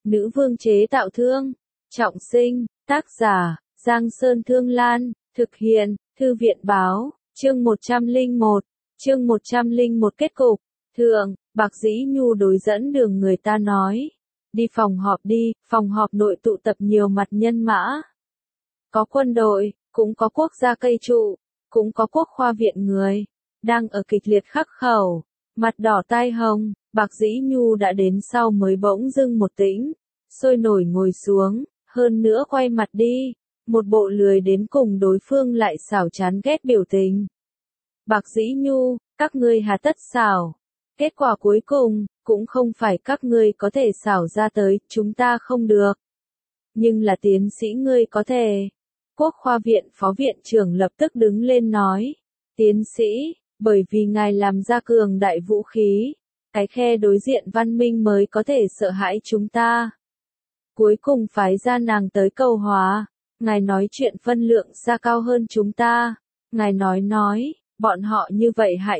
Nữ vương chế tạo thương. Trọng sinh, tác giả, Giang Sơn Thương Lan, thực hiện, Thư viện báo, chương 101, chương 101 kết cục. Thượng, Bạc Dĩ Nhu đối dẫn đường người ta nói. Đi phòng họp đi, phòng họp nội tụ tập nhiều mặt nhân mã. Có quân đội, cũng có quốc gia cây trụ, cũng có quốc khoa viện người, đang ở kịch liệt khắc khẩu, mặt đỏ tai hồng. Bạc Dĩ Nhu đã đến sau mới bỗng dưng một tĩnh, sôi nổi ngồi xuống, hơn nữa quay mặt đi, một bộ lười đến cùng đối phương lại xảo chán ghét biểu tình. Bạc Dĩ Nhu, các ngươi hà tất xảo, kết quả cuối cùng, cũng không phải các ngươi có thể xảo ra tới, chúng ta không được. Nhưng là tiến sĩ ngươi có thể. Quốc khoa viện phó viện trưởng lập tức đứng lên nói, tiến sĩ, bởi vì ngài làm ra cường đại vũ khí, cái khe đối diện văn minh mới có thể sợ hãi chúng ta. Cuối cùng phái ra nàng tới cầu hòa, ngài nói chuyện phân lượng xa cao hơn chúng ta, ngài nói, bọn họ như vậy hại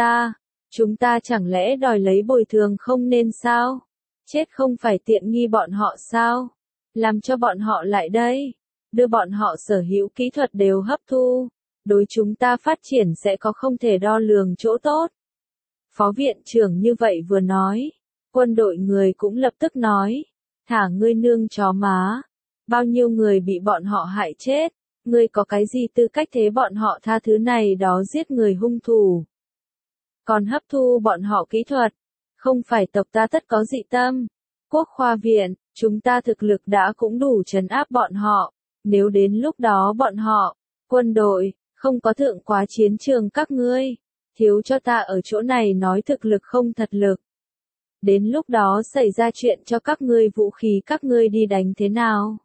chúng ta chẳng lẽ đòi lấy bồi thường không nên sao? Chết không phải tiện nghi bọn họ sao? Làm cho bọn họ lại đây, đưa bọn họ sở hữu kỹ thuật đều hấp thu, đối chúng ta phát triển sẽ có không thể đo lường chỗ tốt. Phó viện trưởng như vậy vừa nói, quân đội người cũng lập tức nói, thả ngươi nương chó má, bao nhiêu người bị bọn họ hại chết, ngươi có cái gì tư cách thế bọn họ tha thứ này đó giết người hung thủ. Còn hấp thu bọn họ kỹ thuật, không phải tộc ta tất có dị tâm. Quốc khoa viện, chúng ta thực lực đã cũng đủ trấn áp bọn họ, nếu đến lúc đó bọn họ, quân đội, không có thượng quá chiến trường các ngươi, thiếu cho ta ở chỗ này nói thực lực không thật lực. Đến lúc đó xảy ra chuyện cho các ngươi vũ khí các ngươi đi đánh thế nào?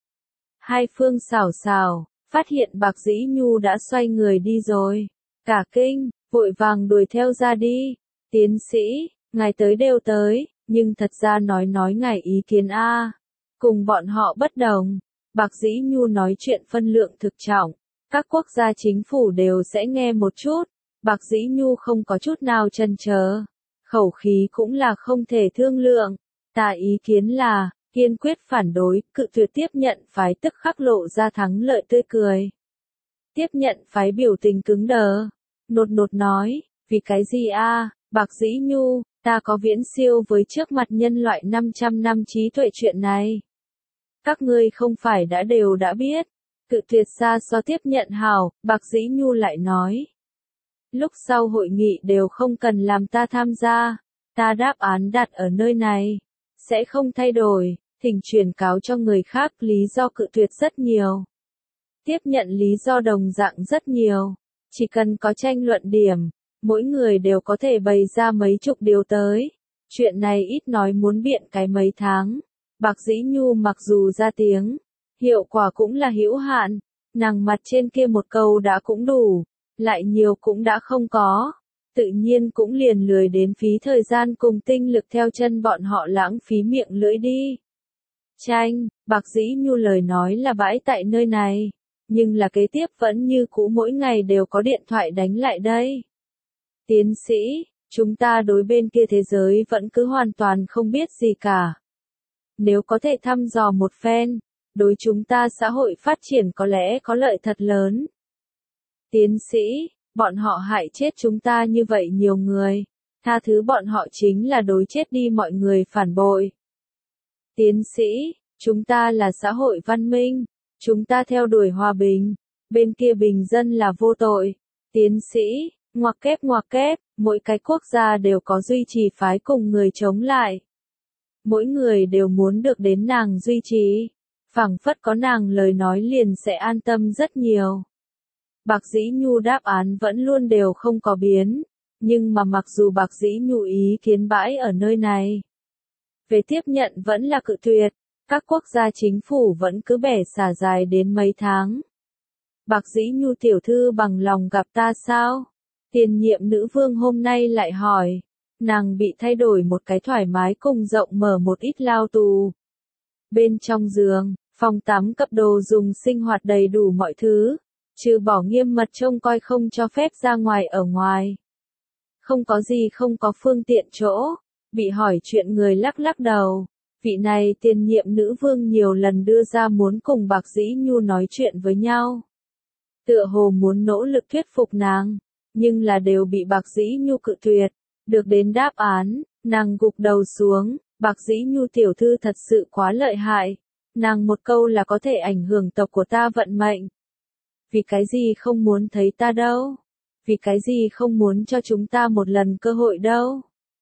Hai phương xảo, phát hiện Bạc Dĩ Nhu đã xoay người đi rồi. Cả kinh, vội vàng đuổi theo ra đi. Tiến sĩ, ngài tới đều tới, nhưng thật ra nói ngài ý kiến a. Cùng bọn họ bất đồng. Bạc Dĩ Nhu nói chuyện phân lượng thực trọng, các quốc gia chính phủ đều sẽ nghe một chút. Bạc Dĩ Nhu không có chút nào chần chờ, khẩu khí cũng là không thể thương lượng. Ta ý kiến là, kiên quyết phản đối, cự tuyệt tiếp nhận phái tức khắc lộ ra thắng lợi tươi cười. Tiếp nhận phái biểu tình cứng đờ, nột nói, vì cái gì a? Bạc Dĩ Nhu, ta có viễn siêu với trước mặt nhân loại 500 năm trí tuệ chuyện này. Các ngươi không phải đều đã biết, cự tuyệt xa so tiếp nhận hảo, Bạc Dĩ Nhu lại nói. Lúc sau hội nghị đều không cần làm ta tham gia, ta đáp án đặt ở nơi này, sẽ không thay đổi, thỉnh truyền cáo cho người khác lý do cự tuyệt rất nhiều. Tiếp nhận lý do đồng dạng rất nhiều, chỉ cần có tranh luận điểm, mỗi người đều có thể bày ra mấy chục điều tới. Chuyện này ít nói muốn biện cái mấy tháng. Bạc Dĩ Nhu mặc dù ra tiếng, hiệu quả cũng là hữu hạn, nàng mặt trên kia một câu đã cũng đủ, lại nhiều cũng đã không có, tự nhiên cũng liền lười đến phí thời gian cùng tinh lực theo chân bọn họ lãng phí miệng lưỡi đi. Tranh, Bạc Dĩ Nhu lời nói là bãi tại nơi này, nhưng là kế tiếp vẫn như cũ mỗi ngày đều có điện thoại đánh lại đây. Tiến sĩ, chúng ta đối bên kia thế giới vẫn cứ hoàn toàn không biết gì cả. Nếu có thể thăm dò một phen, đối chúng ta xã hội phát triển có lẽ có lợi thật lớn. Tiến sĩ, bọn họ hại chết chúng ta như vậy nhiều người, tha thứ bọn họ chính là đối chết đi mọi người phản bội. Tiến sĩ, chúng ta là xã hội văn minh, chúng ta theo đuổi hòa bình, bên kia bình dân là vô tội. Tiến sĩ, ngoặc kép, mỗi cái quốc gia đều có duy trì phái cùng người chống lại. Mỗi người đều muốn được đến nàng duy trì, phảng phất có nàng lời nói liền sẽ an tâm rất nhiều. Bạc Dĩ Nhu đáp án vẫn luôn đều không có biến, nhưng mà mặc dù Bạc Dĩ Nhu ý kiến bãi ở nơi này, về tiếp nhận vẫn là cự tuyệt, các quốc gia chính phủ vẫn cứ bẻ xả dài đến mấy tháng. Bạc Dĩ Nhu tiểu thư bằng lòng gặp ta sao? Tiền nhiệm nữ vương hôm nay lại hỏi, nàng bị thay đổi một cái thoải mái cùng rộng mở một ít lao tù. Bên trong giường, phòng tắm cấp đồ dùng sinh hoạt đầy đủ mọi thứ, trừ bỏ nghiêm mật trông coi không cho phép ra ngoài ở ngoài. Không có gì không có phương tiện chỗ, bị hỏi chuyện người lắc đầu, Vị này tiền nhiệm nữ vương nhiều lần đưa ra muốn cùng Bạc Dĩ Nhu nói chuyện với nhau. Tựa hồ muốn nỗ lực thuyết phục nàng, nhưng là đều bị Bạc Dĩ Nhu cự tuyệt. Được đến đáp án, nàng gục đầu xuống, Bạc Dĩ Nhu tiểu thư thật sự quá lợi hại. Nàng một câu là có thể ảnh hưởng tộc của ta vận mệnh. Vì cái gì không muốn thấy ta đâu? Vì cái gì không muốn cho chúng ta một lần cơ hội đâu?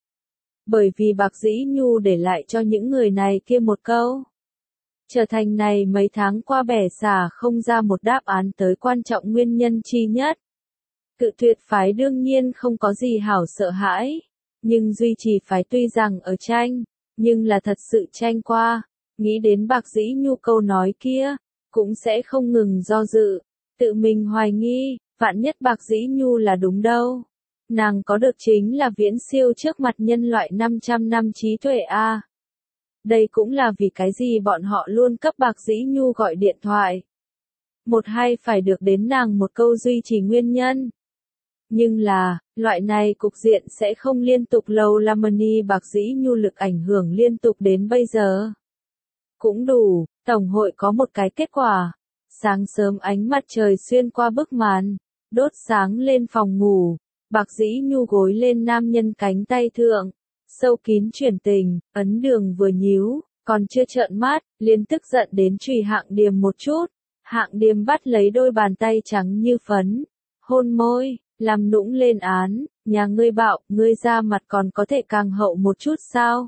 Bởi vì Bạc Dĩ Nhu để lại cho những người này kia một câu. Trở thành này mấy tháng qua bẻ xả không ra một đáp án tới quan trọng nguyên nhân chi nhất. Cự tuyệt phái đương nhiên không có gì hảo sợ hãi, nhưng duy trì phái tuy rằng ở tranh, nhưng là thật sự tranh qua, nghĩ đến Bạc Dĩ Nhu câu nói kia, cũng sẽ không ngừng do dự, tự mình hoài nghi, vạn nhất Bạc Dĩ Nhu là đúng đâu. Nàng có được chính là viễn siêu trước mặt nhân loại 500 năm trí tuệ a. Đây cũng là vì cái gì bọn họ luôn cấp Bạc Dĩ Nhu gọi điện thoại. Một hay phải được đến nàng một câu duy trì nguyên nhân. Nhưng là, loại này cục diện sẽ không liên tục lâu Lamani Bạc Dĩ Nhu lực ảnh hưởng liên tục đến bây giờ. Cũng đủ, Tổng hội có một cái kết quả. Sáng sớm ánh mặt trời xuyên qua bức màn, đốt sáng lên phòng ngủ, Bạc Dĩ Nhu gối lên nam nhân cánh tay thượng, sâu kín chuyển tình, ấn đường vừa nhíu, còn chưa trợn mắt, liền tức giận đến chùy Hạng Điềm một chút. Hạng Điềm bắt lấy đôi bàn tay trắng như phấn, hôn môi, làm nũng lên án, nhà ngươi bạo, ngươi ra mặt còn có thể càng hậu một chút sao?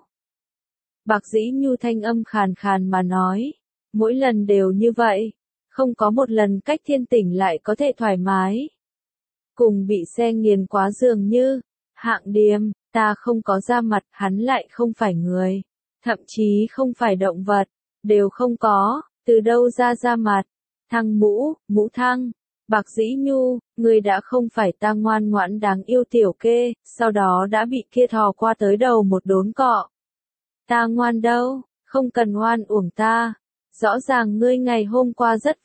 Bạc Dĩ Nhu thanh âm khàn khàn mà nói, mỗi lần đều như vậy, không có một lần cách thiên tỉnh lại có thể thoải mái. Cùng bị xe nghiền quá dường như, Hạng Điềm, ta không có da mặt, hắn lại không phải người, thậm chí không phải động vật, đều không có, từ đâu ra da mặt, thăng mũ, mũ thăng. Bạc Dĩ Nhu, ngươi đã không phải ta ngoan ngoãn đáng yêu tiểu kê, sau đó đã bị kia thò qua tới đầu một đốn cọ. Ta ngoan đâu, không cần oan uổng ta. Rõ ràng ngươi ngày hôm qua rất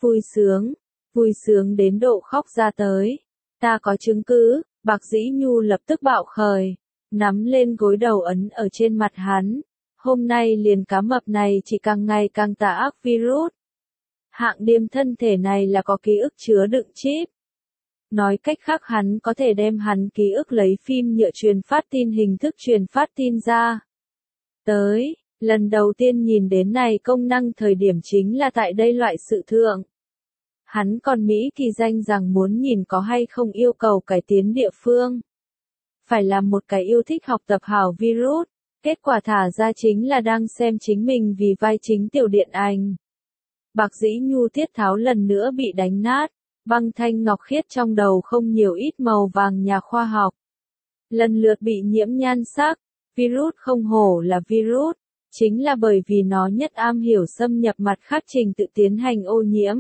vui sướng đến độ khóc ra tới. Ta có chứng cứ, Bạc Dĩ Nhu lập tức bạo khởi, nắm lên gối đầu ấn ở trên mặt hắn. Hôm nay liền cá mập này chỉ càng ngày càng tà ác virus. Hạng Điềm thân thể này là có ký ức chứa đựng chip. Nói cách khác hắn có thể đem hắn ký ức lấy phim nhựa truyền phát tin hình thức truyền phát tin ra. Tới, lần đầu tiên nhìn đến này công năng thời điểm chính là tại đây loại sự thượng. Hắn còn Mỹ kỳ danh rằng muốn nhìn có hay không yêu cầu cải tiến địa phương. Phải làm một cái yêu thích học tập hảo virus, kết quả thả ra chính là đang xem chính mình vì vai chính tiểu điện ảnh. Bạc Dĩ Nhu tiết tháo lần nữa bị đánh nát, băng thanh ngọc khiết trong đầu không nhiều ít màu vàng nhà khoa học. Lần lượt bị nhiễm nhan sắc, virus không hổ là virus, chính là bởi vì nó nhất am hiểu xâm nhập mặt khác trình tự tiến hành ô nhiễm.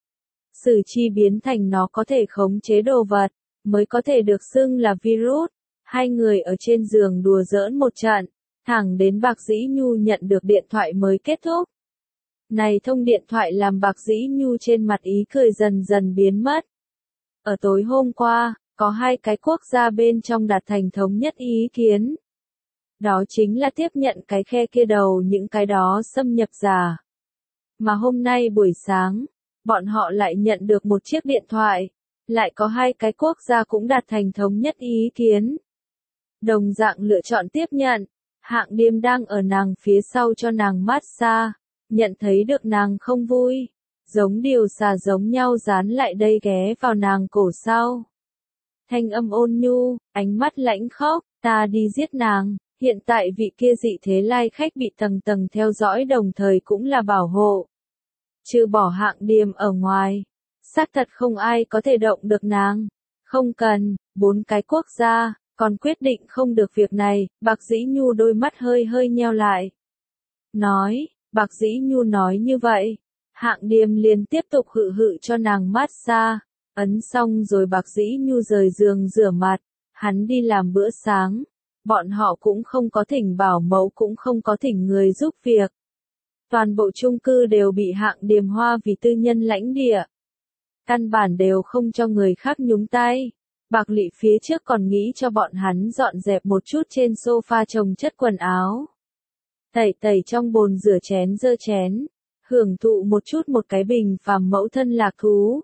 Sử chi biến thành nó có thể khống chế đồ vật, mới có thể được xưng là virus. Hai người ở trên giường đùa giỡn một trận, thẳng đến Bạc Dĩ Nhu nhận được điện thoại mới kết thúc. Này thông điện thoại làm Bạc Dĩ Nhu trên mặt ý cười dần dần biến mất. Ở tối hôm qua, có hai cái quốc gia bên trong đạt thành thống nhất ý kiến. Đó chính là tiếp nhận cái khe kia đầu những cái đó xâm nhập giả. Mà hôm nay buổi sáng, bọn họ lại nhận được một chiếc điện thoại, lại có hai cái quốc gia cũng đạt thành thống nhất ý kiến. Đồng dạng lựa chọn tiếp nhận, Hạng Điềm đang ở nàng phía sau cho nàng massage, nhận thấy được nàng không vui, giống điều xà giống nhau dán lại đây ghé vào nàng cổ sau. Thanh âm ôn nhu, ánh mắt lãnh khốc, ta đi giết nàng, hiện tại vị kia dị thế lai khách bị tầng tầng theo dõi đồng thời cũng là bảo hộ. Trừ bỏ Hạng Điềm ở ngoài, xác thật không ai có thể động được nàng. Không cần, 4 cái quốc gia, còn quyết định không được việc này, Bạc Dĩ Nhu đôi mắt hơi hơi nheo lại. Nói, Bạc Dĩ Nhu nói như vậy, Hạng Điềm liền tiếp tục hự cho nàng massage, ấn xong rồi Bạc Dĩ Nhu rời giường rửa mặt, hắn đi làm bữa sáng, bọn họ cũng không có thỉnh bảo mẫu cũng không có thỉnh người giúp việc. Toàn bộ chung cư đều bị Hạng Điềm hoa vì tư nhân lãnh địa. Căn bản đều không cho người khác nhúng tay. Bạc Lị phía trước còn nghĩ cho bọn hắn dọn dẹp một chút trên sofa chồng chất quần áo. tẩy tẩy trong bồn rửa chén dơ chén, hưởng thụ một chút một cái bình phàm mẫu thân lạc thú.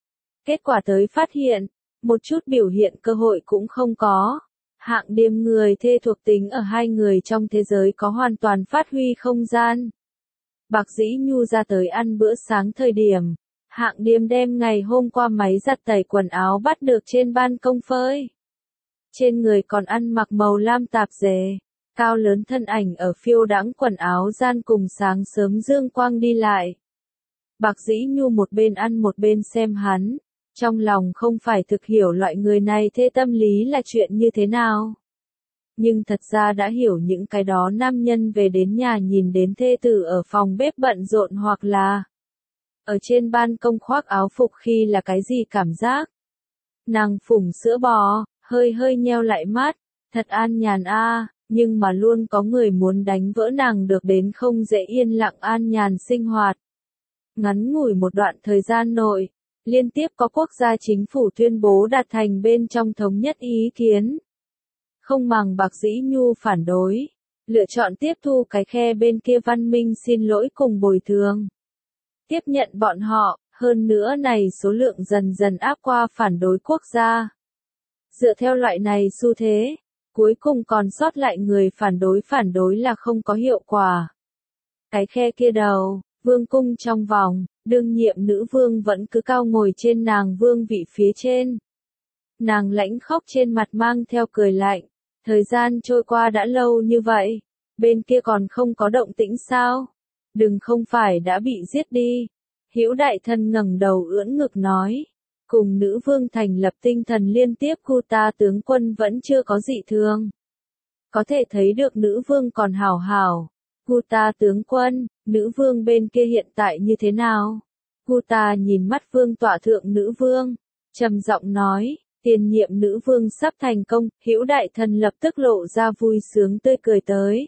Kết quả tới phát hiện, một chút biểu hiện cơ hội cũng không có. Hạng Điềm người thê thuộc tính ở hai người trong thế giới có hoàn toàn phát huy không gian. Bạc Dĩ Nhu ra tới ăn bữa sáng thời điểm, Hạng Điềm đem ngày hôm qua máy giặt tẩy quần áo bắt được trên ban công phơi. Trên người còn ăn mặc màu lam tạp dề, cao lớn thân ảnh ở phiêu đãng quần áo gian cùng sáng sớm dương quang đi lại. Bạc Dĩ Nhu một bên ăn một bên xem hắn, trong lòng không phải thực hiểu loại người này thê tâm lý là chuyện như thế nào. Nhưng thật ra đã hiểu những cái đó nam nhân về đến nhà nhìn đến thê tử ở phòng bếp bận rộn hoặc là ở trên ban công khoác áo phục khi là cái gì cảm giác. Nàng phủng sữa bò, hơi hơi nheo lại mắt, thật an nhàn a, nhưng mà luôn có người muốn đánh vỡ nàng được đến không dễ yên lặng an nhàn sinh hoạt. Ngắn ngủi một đoạn thời gian nội, liên tiếp có quốc gia chính phủ tuyên bố đạt thành bên trong thống nhất ý kiến. Không màng Bạc Dĩ Nhu phản đối, lựa chọn tiếp thu cái khe bên kia văn minh xin lỗi cùng bồi thường. Tiếp nhận bọn họ, hơn nữa này số lượng dần dần áp qua phản đối quốc gia. Dựa theo loại này xu thế, cuối cùng còn sót lại người phản đối là không có hiệu quả. Cái khe kia đầu, vương cung trong vòng, đương nhiệm nữ vương vẫn cứ cao ngồi trên nàng vương vị phía trên. Nàng lãnh khóc trên mặt mang theo cười lạnh, thời gian trôi qua đã lâu như vậy, bên kia còn không có động tĩnh sao? Đừng không phải đã bị giết đi. Hữu Đại Thần ngẩng đầu ưỡn ngực nói, cùng nữ vương thành lập tinh thần liên tiếp Kuta tướng quân vẫn chưa có dị thường. Có thể thấy được nữ vương còn hảo hảo. Kuta tướng quân, nữ vương bên kia hiện tại như thế nào? Kuta nhìn mắt vương tọa thượng nữ vương, trầm giọng nói, tiền nhiệm nữ vương sắp thành công. Hữu Đại Thần lập tức lộ ra vui sướng tươi cười tới.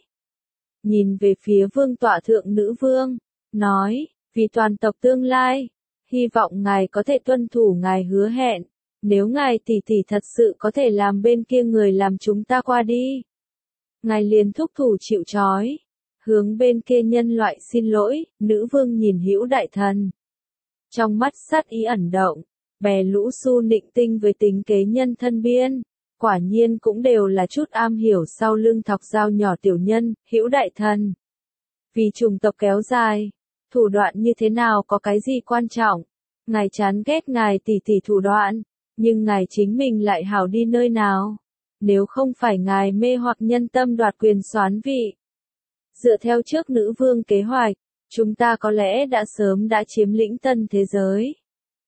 Nhìn về phía vương tọa thượng nữ vương, nói, vì toàn tộc tương lai, hy vọng ngài có thể tuân thủ ngài hứa hẹn, nếu ngài tỷ tỷ thật sự có thể làm bên kia người làm chúng ta qua đi. Ngài liền thúc thủ chịu trói, hướng bên kia nhân loại xin lỗi. Nữ vương nhìn Hữu Đại Thần, trong mắt sát ý ẩn động, bè lũ su nịnh tinh với tính kế nhân thân biên, quả nhiên cũng đều là chút am hiểu sau lưng thọc dao nhỏ tiểu nhân. Hữu Đại Thần, vì chủng tộc kéo dài, thủ đoạn như thế nào có cái gì quan trọng? Ngài chán ghét ngài tỷ tỷ thủ đoạn, nhưng ngài chính mình lại hảo đi nơi nào? Nếu không phải ngài mê hoặc nhân tâm đoạt quyền soán vị. Dựa theo trước nữ vương kế hoạch, chúng ta có lẽ đã sớm đã chiếm lĩnh tân thế giới.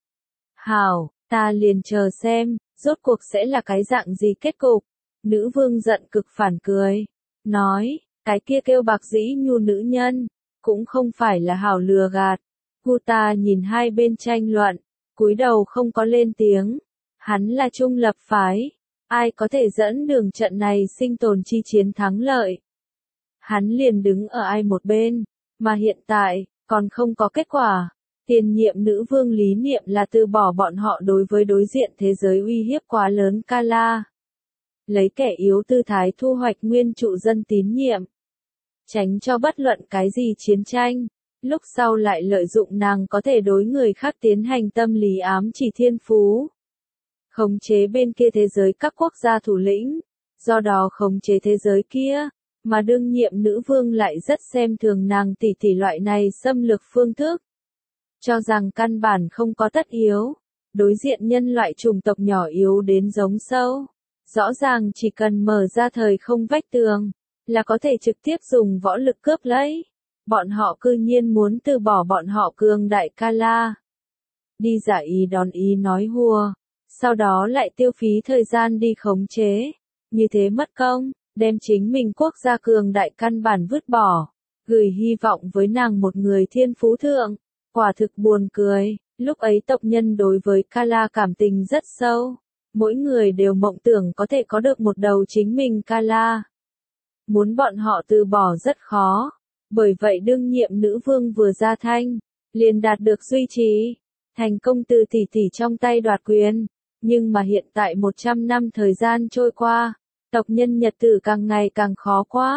Hảo, ta liền chờ xem, rốt cuộc sẽ là cái dạng gì kết cục. Nữ vương giận cực phản cười, nói, cái kia kêu Bạc Dĩ Nhu nữ nhân, cũng không phải là hảo lừa gạt. Kuta nhìn hai bên tranh luận, cúi đầu không có lên tiếng. Hắn là trung lập phái, ai có thể dẫn đường trận này sinh tồn chi chiến thắng lợi. Hắn liền đứng ở ai một bên, mà hiện tại, còn không có kết quả. Tiền nhiệm nữ vương lý niệm là từ bỏ bọn họ đối với đối diện thế giới uy hiếp quá lớn Kala. Lấy kẻ yếu tư thái thu hoạch nguyên trụ dân tín nhiệm. Tránh cho bất luận cái gì chiến tranh, lúc sau lại lợi dụng nàng có thể đối người khác tiến hành tâm lý ám chỉ thiên phú. Khống chế bên kia thế giới các quốc gia thủ lĩnh, do đó khống chế thế giới kia, mà đương nhiệm nữ vương lại rất xem thường nàng tỷ tỷ loại này xâm lược phương thức. Cho rằng căn bản không có tất yếu, đối diện nhân loại chủng tộc nhỏ yếu đến giống sâu. Rõ ràng chỉ cần mở ra thời không vách tường, là có thể trực tiếp dùng võ lực cướp lấy. Bọn họ cư nhiên muốn từ bỏ bọn họ cường đại Kala. Đi giả ý đón ý nói hùa, sau đó lại tiêu phí thời gian đi khống chế. Như thế mất công, đem chính mình quốc gia cường đại căn bản vứt bỏ, gửi hy vọng với nàng một người thiên phú thượng. Quả thực buồn cười, lúc ấy tộc nhân đối với Kala cảm tình rất sâu. Mỗi người đều mộng tưởng có thể có được một đầu chính mình Kala. Muốn bọn họ từ bỏ rất khó, bởi vậy đương nhiệm nữ vương vừa ra thanh, liền đạt được duy trì, thành công từ tỷ tỷ trong tay đoạt quyền. Nhưng mà hiện tại 100 năm thời gian trôi qua, tộc nhân nhật tử càng ngày càng khó quá.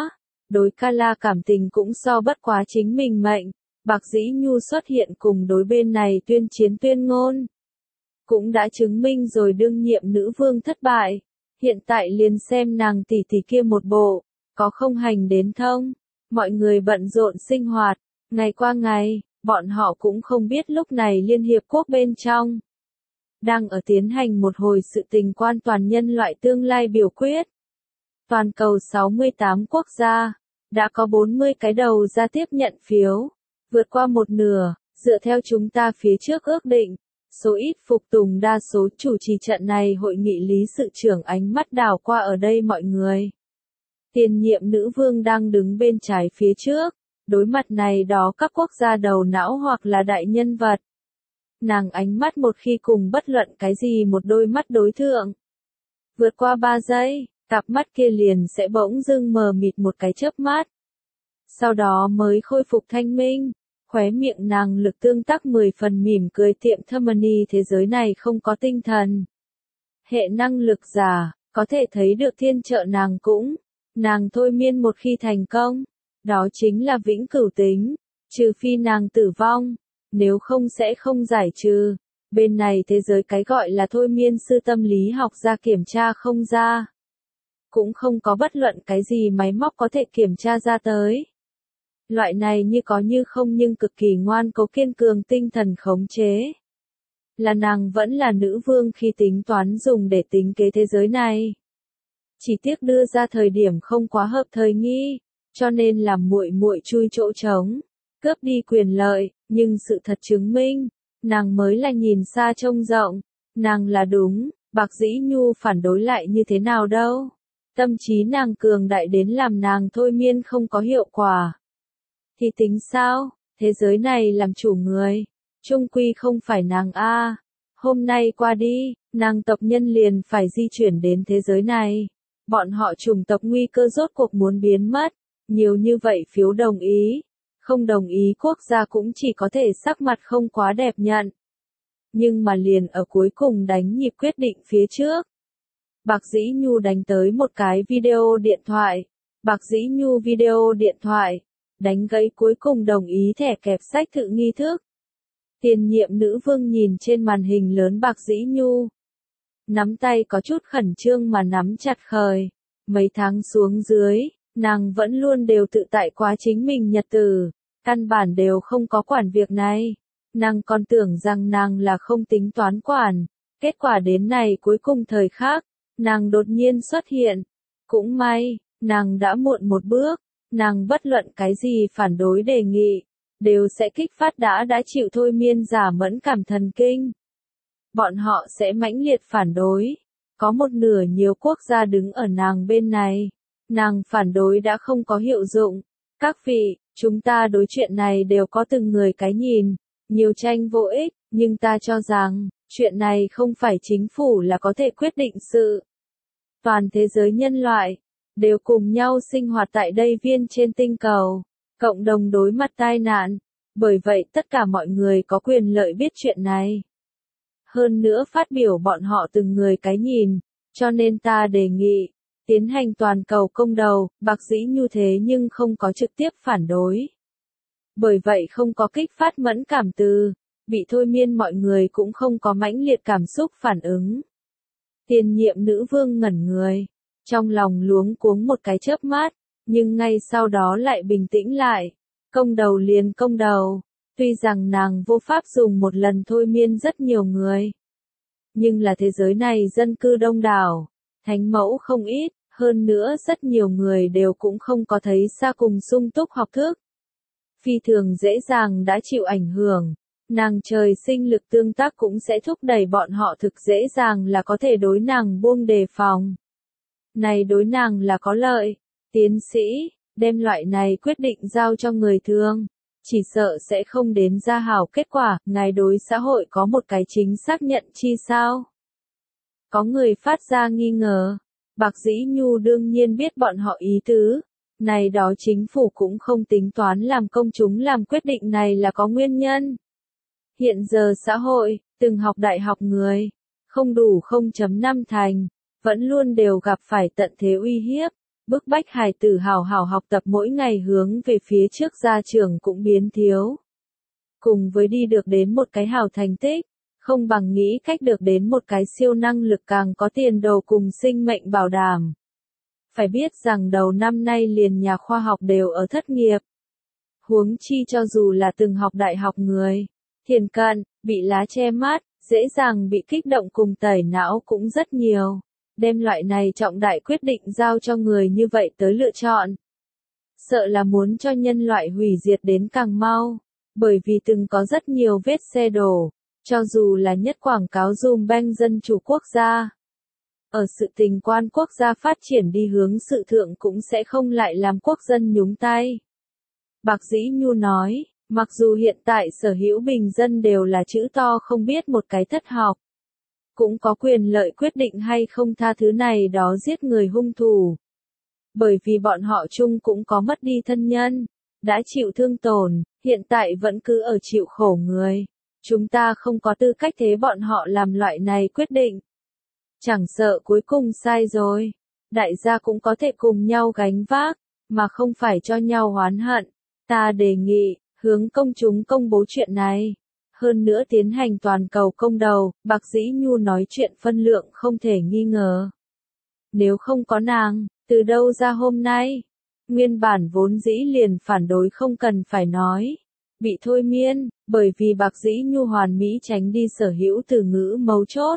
đối Kala cảm tình cũng so bất quá chính mình mệnh. Bạc Dĩ Nhu xuất hiện cùng đối bên này tuyên chiến tuyên ngôn. Cũng đã chứng minh rồi đương nhiệm nữ vương thất bại. Hiện tại liền xem nàng tỷ tỷ kia một bộ, có không hành đến thông. Mọi người bận rộn sinh hoạt, ngày qua ngày, bọn họ cũng không biết lúc này Liên Hiệp Quốc bên trong đang ở tiến hành một hồi sự tình quan toàn nhân loại tương lai biểu quyết. Toàn cầu 68 quốc gia, đã có 40 cái đầu ra tiếp nhận phiếu, vượt qua một nửa, dựa theo chúng ta phía trước ước định. Số ít phục tùng đa số chủ trì trận này hội nghị lý sự trưởng ánh mắt đảo qua ở đây mọi người. Tiền nhiệm nữ vương đang đứng bên trái phía trước, đối mặt này đó các quốc gia đầu não hoặc là đại nhân vật. Nàng ánh mắt một khi cùng bất luận cái gì một đôi mắt đối thượng. Vượt qua 3 giây, cặp mắt kia liền sẽ bỗng dưng mờ mịt một cái chớp mắt. Sau đó mới khôi phục thanh minh. Khóe miệng nàng lực tương tác 10 phần mỉm cười tiệm Thumani thế giới này không có tinh thần. Hệ năng lực giả, có thể thấy được thiên trợ nàng cũng. Nàng thôi miên một khi thành công. Đó chính là vĩnh cửu tính. Trừ phi nàng tử vong. Nếu không sẽ không giải trừ. Bên này thế giới cái gọi là thôi miên sư tâm lý học ra kiểm tra không ra. Cũng không có bất luận cái gì máy móc có thể kiểm tra ra tới. Loại này như có như không nhưng cực kỳ ngoan cố kiên cường tinh thần khống chế. Là nàng vẫn là nữ vương khi tính toán dùng để tính kế thế giới này. Chỉ tiếc đưa ra thời điểm không quá hợp thời nghi, cho nên làm muội muội chui chỗ trống, cướp đi quyền lợi, nhưng sự thật chứng minh, nàng mới là nhìn xa trông rộng, nàng là đúng, Bạc Dĩ Nhu phản đối lại như thế nào đâu. Tâm trí nàng cường đại đến làm nàng thôi miên không có hiệu quả. Thì tính sao, thế giới này làm chủ người, chung quy không phải nàng a. Hôm nay qua đi, nàng tộc nhân liền phải di chuyển đến thế giới này. Bọn họ chủng tộc nguy cơ rốt cuộc muốn biến mất, nhiều như vậy phiếu đồng ý. Không đồng ý quốc gia cũng chỉ có thể sắc mặt không quá đẹp nhận. Nhưng mà liền ở cuối cùng đánh nhịp quyết định phía trước. Bạc Dĩ Nhu đánh tới một cái video điện thoại. Bạc Dĩ Nhu video điện thoại. Đánh gãy cuối cùng đồng ý thẻ kẹp sách thự nghi thức. Tiền nhiệm nữ vương nhìn trên màn hình lớn Bạc Dĩ Nhu. Nắm tay có chút khẩn trương mà nắm chặt khởi. Mấy tháng xuống dưới, nàng vẫn luôn đều tự tại quá chính mình nhật tử. Căn bản đều không có quản việc này. Nàng còn tưởng rằng nàng là không tính toán quản. Kết quả đến này cuối cùng thời khắc, nàng đột nhiên xuất hiện. Cũng may, nàng đã muộn một bước. Nàng bất luận cái gì phản đối đề nghị, đều sẽ kích phát đã chịu thôi miên giả mẫn cảm thần kinh. Bọn họ sẽ mãnh liệt phản đối. Có một nửa nhiều quốc gia đứng ở nàng bên này. Nàng phản đối đã không có hiệu dụng. Các vị, chúng ta đối chuyện này đều có từng người cái nhìn. Nhiều tranh vô ích, nhưng ta cho rằng, chuyện này không phải chính phủ là có thể quyết định sự. Toàn thế giới nhân loại đều cùng nhau sinh hoạt tại đây viên trên tinh cầu, cộng đồng đối mặt tai nạn. Bởi vậy tất cả mọi người có quyền lợi biết chuyện này. Hơn nữa phát biểu bọn họ từng người cái nhìn, cho nên ta đề nghị, tiến hành toàn cầu công đầu, Bạc Dĩ Nhu thế nhưng không có trực tiếp phản đối. Bởi vậy không có kích phát mẫn cảm từ, bị thôi miên mọi người cũng không có mãnh liệt cảm xúc phản ứng. Tiền nhiệm nữ vương ngẩn người. Trong lòng luống cuống một cái chớp mắt, nhưng ngay sau đó lại bình tĩnh lại. Công đầu liền công đầu. Tuy rằng nàng vô pháp dùng một lần thôi miên rất nhiều người. Nhưng là thế giới này dân cư đông đảo, thánh mẫu không ít, hơn nữa rất nhiều người đều cũng không có thấy xa cùng sung túc học thức. Phi thường dễ dàng đã chịu ảnh hưởng. Nàng trời sinh lực tương tác cũng sẽ thúc đẩy bọn họ thực dễ dàng là có thể đối nàng buông đề phòng. Này đối nàng là có lợi. Tiến sĩ, đem loại này quyết định giao cho người thường. Chỉ sợ sẽ không đến ra hảo kết quả, ngài đối xã hội có một cái chính xác nhận chi sao? Có người phát ra nghi ngờ. Bạc Dĩ Nhu đương nhiên biết bọn họ ý tứ. Này đó chính phủ cũng không tính toán làm công chúng làm quyết định này là có nguyên nhân. Hiện giờ xã hội, từng học đại học người, không đủ 0.5 thành, vẫn luôn đều gặp phải tận thế uy hiếp. bức bách hài tử hào hào học tập mỗi ngày hướng về phía trước ra trường cũng biến thiếu. Cùng với đi được đến một cái hào thành tích, không bằng nghĩ cách được đến một cái siêu năng lực càng có tiền đồ cùng sinh mệnh bảo đảm. Phải biết rằng đầu năm nay liền nhà khoa học đều ở thất nghiệp. Huống chi cho dù là từng học đại học người, thiền cận, bị lá che mắt, dễ dàng bị kích động cùng tẩy não cũng rất nhiều. Đem loại này trọng đại quyết định giao cho người như vậy tới lựa chọn. Sợ là muốn cho nhân loại hủy diệt đến càng mau, bởi vì từng có rất nhiều vết xe đổ, cho dù là nhất quảng cáo dùm banh dân chủ quốc gia. Ở sự tình quan quốc gia phát triển đi hướng sự thượng cũng sẽ không lại làm quốc dân nhúng tay. Bạc Dĩ Nhu nói, mặc dù hiện tại sở hữu bình dân đều là chữ to không biết một cái thất học, cũng có quyền lợi quyết định hay không tha thứ này đó giết người hung thủ. Bởi vì bọn họ chung cũng có mất đi thân nhân, đã chịu thương tổn, hiện tại vẫn cứ ở chịu khổ người. Chúng ta không có tư cách thế bọn họ làm loại này quyết định. Chẳng sợ cuối cùng sai rồi, đại gia cũng có thể cùng nhau gánh vác, mà không phải cho nhau oán hận. Ta đề nghị, hướng công chúng công bố chuyện này. Hơn nữa tiến hành toàn cầu công đầu, Bạc Dĩ Nhu nói chuyện phân lượng không thể nghi ngờ. Nếu không có nàng, từ đâu ra hôm nay? Nguyên bản vốn dĩ liền phản đối không cần phải nói. Bị thôi miên, bởi vì Bạc Dĩ Nhu hoàn mỹ tránh đi sở hữu từ ngữ mấu chốt.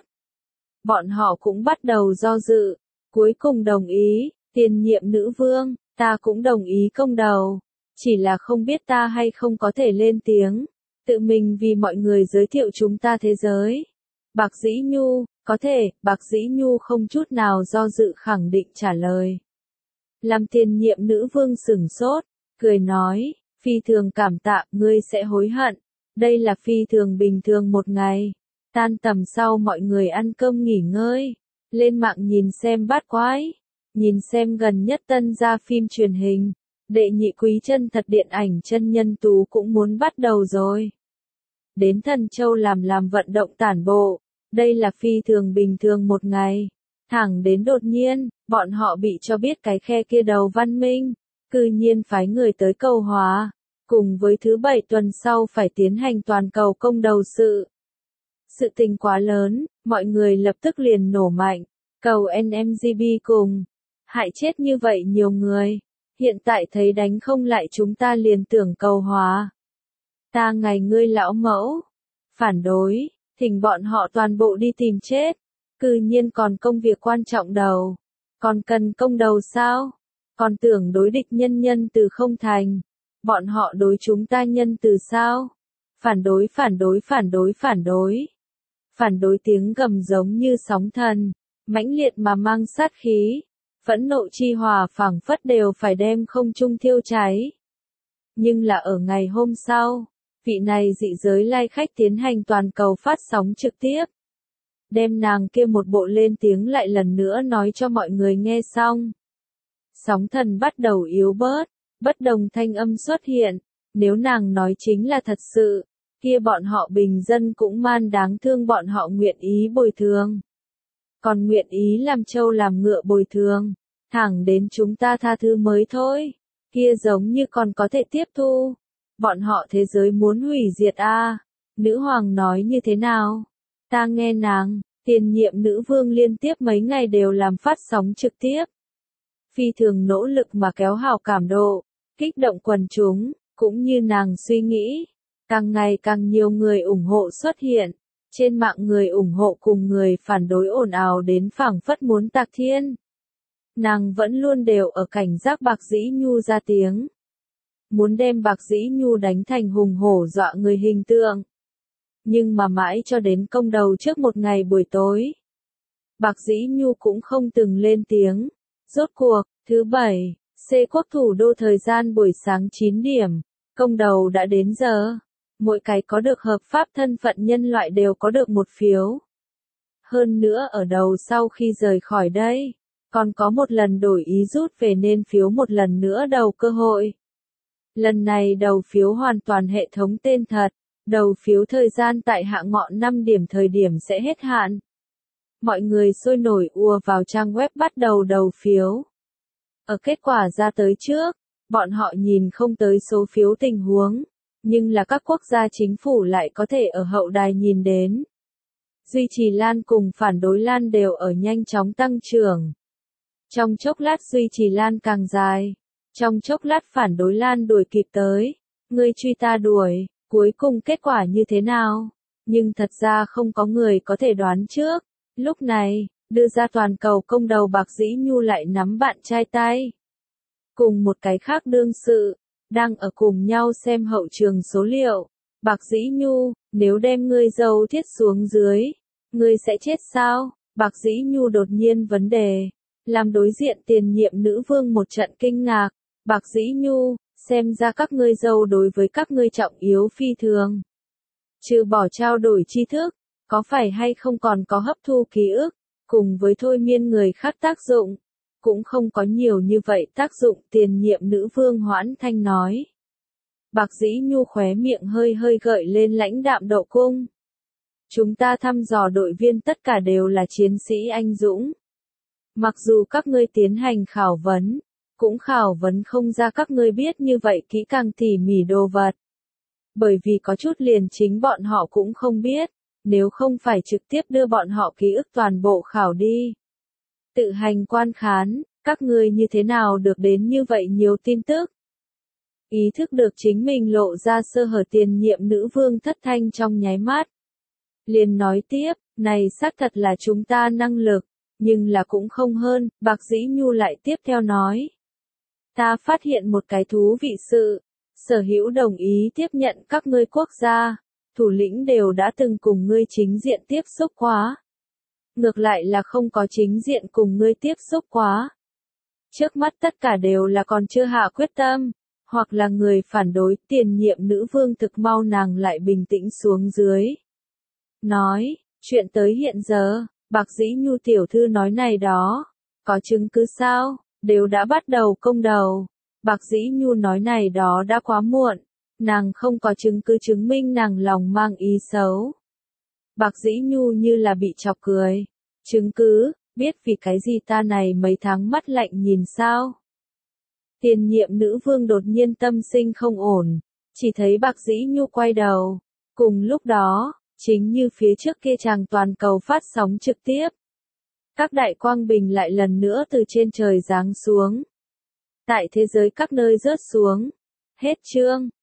Bọn họ cũng bắt đầu do dự, cuối cùng đồng ý, tiền nhiệm nữ vương, ta cũng đồng ý công đầu. Chỉ là không biết ta hay không có thể lên tiếng, tự mình vì mọi người giới thiệu chúng ta thế giới. Bạc Dĩ Nhu, có thể, Bạc Dĩ Nhu không chút nào do dự khẳng định trả lời. Làm tiền nhiệm nữ vương sửng sốt, cười nói, phi thường cảm tạ, ngươi sẽ hối hận. Đây là phi thường bình thường một ngày. Tan tầm sau mọi người ăn cơm nghỉ ngơi, lên mạng nhìn xem bát quái, nhìn xem gần nhất tân ra phim truyền hình. Đệ nhị quý chân thật điện ảnh chân nhân tú cũng muốn bắt đầu rồi. Đến Thần Châu làm vận động tản bộ, đây là phi thường bình thường một ngày. Thẳng đến đột nhiên, bọn họ bị cho biết cái khe kia đầu văn minh, cư nhiên phái người tới cầu hòa, cùng với thứ 7 tuần sau phải tiến hành toàn cầu công đầu sự. Sự tình quá lớn, mọi người lập tức liền nổ mạnh, cầu NMGB cùng, hại chết như vậy nhiều người. Hiện tại thấy đánh không lại chúng ta liền tưởng cầu hòa. Ta ngày ngươi lão mẫu. Phản đối, thỉnh bọn họ toàn bộ đi tìm chết. Cư nhiên còn công việc quan trọng đầu. Còn cần công đầu sao? Còn tưởng đối địch nhân từ không thành. Bọn họ đối chúng ta nhân từ sao? Phản đối phản đối phản đối phản đối. Phản đối tiếng gầm giống như sóng thần, mãnh liệt mà mang sát khí. Phẫn nộ chi hòa phảng phất đều phải đem không trung thiêu cháy. Nhưng là ở ngày hôm sau, vị này dị giới lai khách tiến hành toàn cầu phát sóng trực tiếp. Đem nàng kia một bộ lên tiếng lại lần nữa nói cho mọi người nghe xong. Sóng thần bắt đầu yếu bớt, bất đồng thanh âm xuất hiện, nếu nàng nói chính là thật sự, kia bọn họ bình dân cũng man đáng thương bọn họ nguyện ý bồi thường. Còn nguyện ý làm trâu làm ngựa bồi thường, thẳng đến chúng ta tha thứ mới thôi, kia giống như còn có thể tiếp thu. Bọn họ thế giới muốn hủy diệt a. Nữ hoàng nói như thế nào? Ta nghe nàng, tiền nhiệm nữ vương liên tiếp mấy ngày đều làm phát sóng trực tiếp. Phi thường nỗ lực mà kéo hào cảm độ, kích động quần chúng, cũng như nàng suy nghĩ. Càng ngày càng nhiều người ủng hộ xuất hiện. Trên mạng người ủng hộ cùng người phản đối ồn ào đến phảng phất muốn tạc thiên. Nàng vẫn luôn đều ở cảnh giác Bạc Dĩ Nhu ra tiếng. Muốn đem Bạc Dĩ Nhu đánh thành hùng hổ dọa người hình tượng. Nhưng mà mãi cho đến công đầu trước một ngày buổi tối. Bạc Dĩ Nhu cũng không từng lên tiếng. Rốt cuộc, thứ 7, C quốc thủ đô thời gian buổi sáng 9 điểm. Công đầu đã đến giờ. Mỗi cái có được hợp pháp thân phận nhân loại đều có được một phiếu. Hơn nữa ở đầu sau khi rời khỏi đây, còn có một lần đổi ý rút về nên phiếu một lần nữa đầu cơ hội. Lần này đầu phiếu hoàn toàn hệ thống tên thật, đầu phiếu thời gian tại hạ ngọ 5 điểm thời điểm sẽ hết hạn. Mọi người sôi nổi ùa vào trang web bắt đầu đầu phiếu. Ở kết quả ra tới trước, bọn họ nhìn không tới số phiếu tình huống, nhưng là các quốc gia chính phủ lại có thể ở hậu đài nhìn đến. Duy trì lan cùng phản đối lan đều ở nhanh chóng tăng trưởng. Trong chốc lát duy trì lan càng dài, trong chốc lát phản đối lan đuổi kịp tới, ngươi truy ta đuổi, cuối cùng kết quả như thế nào? Nhưng thật ra không có người có thể đoán trước. Lúc này, đưa ra toàn cầu công đầu Bạc Dĩ Nhu lại nắm bạn trai tay. Cùng một cái khác đương sự, đang ở cùng nhau xem hậu trường số liệu. Bạc Dĩ Nhu, nếu đem ngươi dâu thiết xuống dưới, ngươi sẽ chết sao? Bạc Dĩ Nhu đột nhiên vấn đề, làm đối diện tiền nhiệm nữ vương một trận kinh ngạc. Bạc Dĩ Nhu, xem ra các ngươi dâu đối với các ngươi trọng yếu phi thường. Trừ bỏ trao đổi tri thức, có phải hay không còn có hấp thu ký ức, cùng với thôi miên người khác tác dụng, cũng không có nhiều như vậy tác dụng, tiền nhiệm nữ vương Hoãn Thanh nói. Bạc Dĩ Nhu khóe miệng hơi hơi gợi lên lãnh đạm độ cung. Chúng ta thăm dò đội viên tất cả đều là chiến sĩ anh dũng. Mặc dù các ngươi tiến hành khảo vấn, cũng khảo vấn không ra các ngươi biết như vậy kỹ càng tỉ mỉ đồ vật. Bởi vì có chút liền chính bọn họ cũng không biết, nếu không phải trực tiếp đưa bọn họ ký ức toàn bộ khảo đi. Tự hành quan khán, các ngươi như thế nào được đến như vậy nhiều tin tức? Ý thức được chính mình lộ ra sơ hở, tiền nhiệm nữ vương thất thanh trong nháy mắt. Liền nói tiếp, này xác thật là chúng ta năng lực, nhưng là cũng không hơn. Bạc Dĩ Nhu lại tiếp theo nói. Ta phát hiện một cái thú vị sự, sở hữu đồng ý tiếp nhận các ngươi quốc gia, thủ lĩnh đều đã từng cùng ngươi chính diện tiếp xúc quá. Ngược lại là không có chính diện cùng ngươi tiếp xúc quá. Trước mắt tất cả đều là còn chưa hạ quyết tâm, hoặc là người phản đối. Tiền nhiệm nữ vương thực mau nàng lại bình tĩnh xuống dưới. Nói, chuyện tới hiện giờ, Bạc Dĩ Nhu tiểu thư nói này đó, có chứng cứ sao, đều đã bắt đầu công đầu. Bạc Dĩ Nhu nói này đó đã quá muộn, nàng không có chứng cứ chứng minh nàng lòng mang ý xấu. Bạc Dĩ Nhu như là bị chọc cười. Chứng cứ, biết vì cái gì ta này mấy tháng mắt lạnh nhìn sao? Tiền nhiệm nữ vương đột nhiên tâm sinh không ổn, chỉ thấy Bạc Dĩ Nhu quay đầu. Cùng lúc đó, chính như phía trước kia chàng toàn cầu phát sóng trực tiếp. Các đại quang bình lại lần nữa từ trên trời giáng xuống. Tại thế giới các nơi rớt xuống. Hết chương.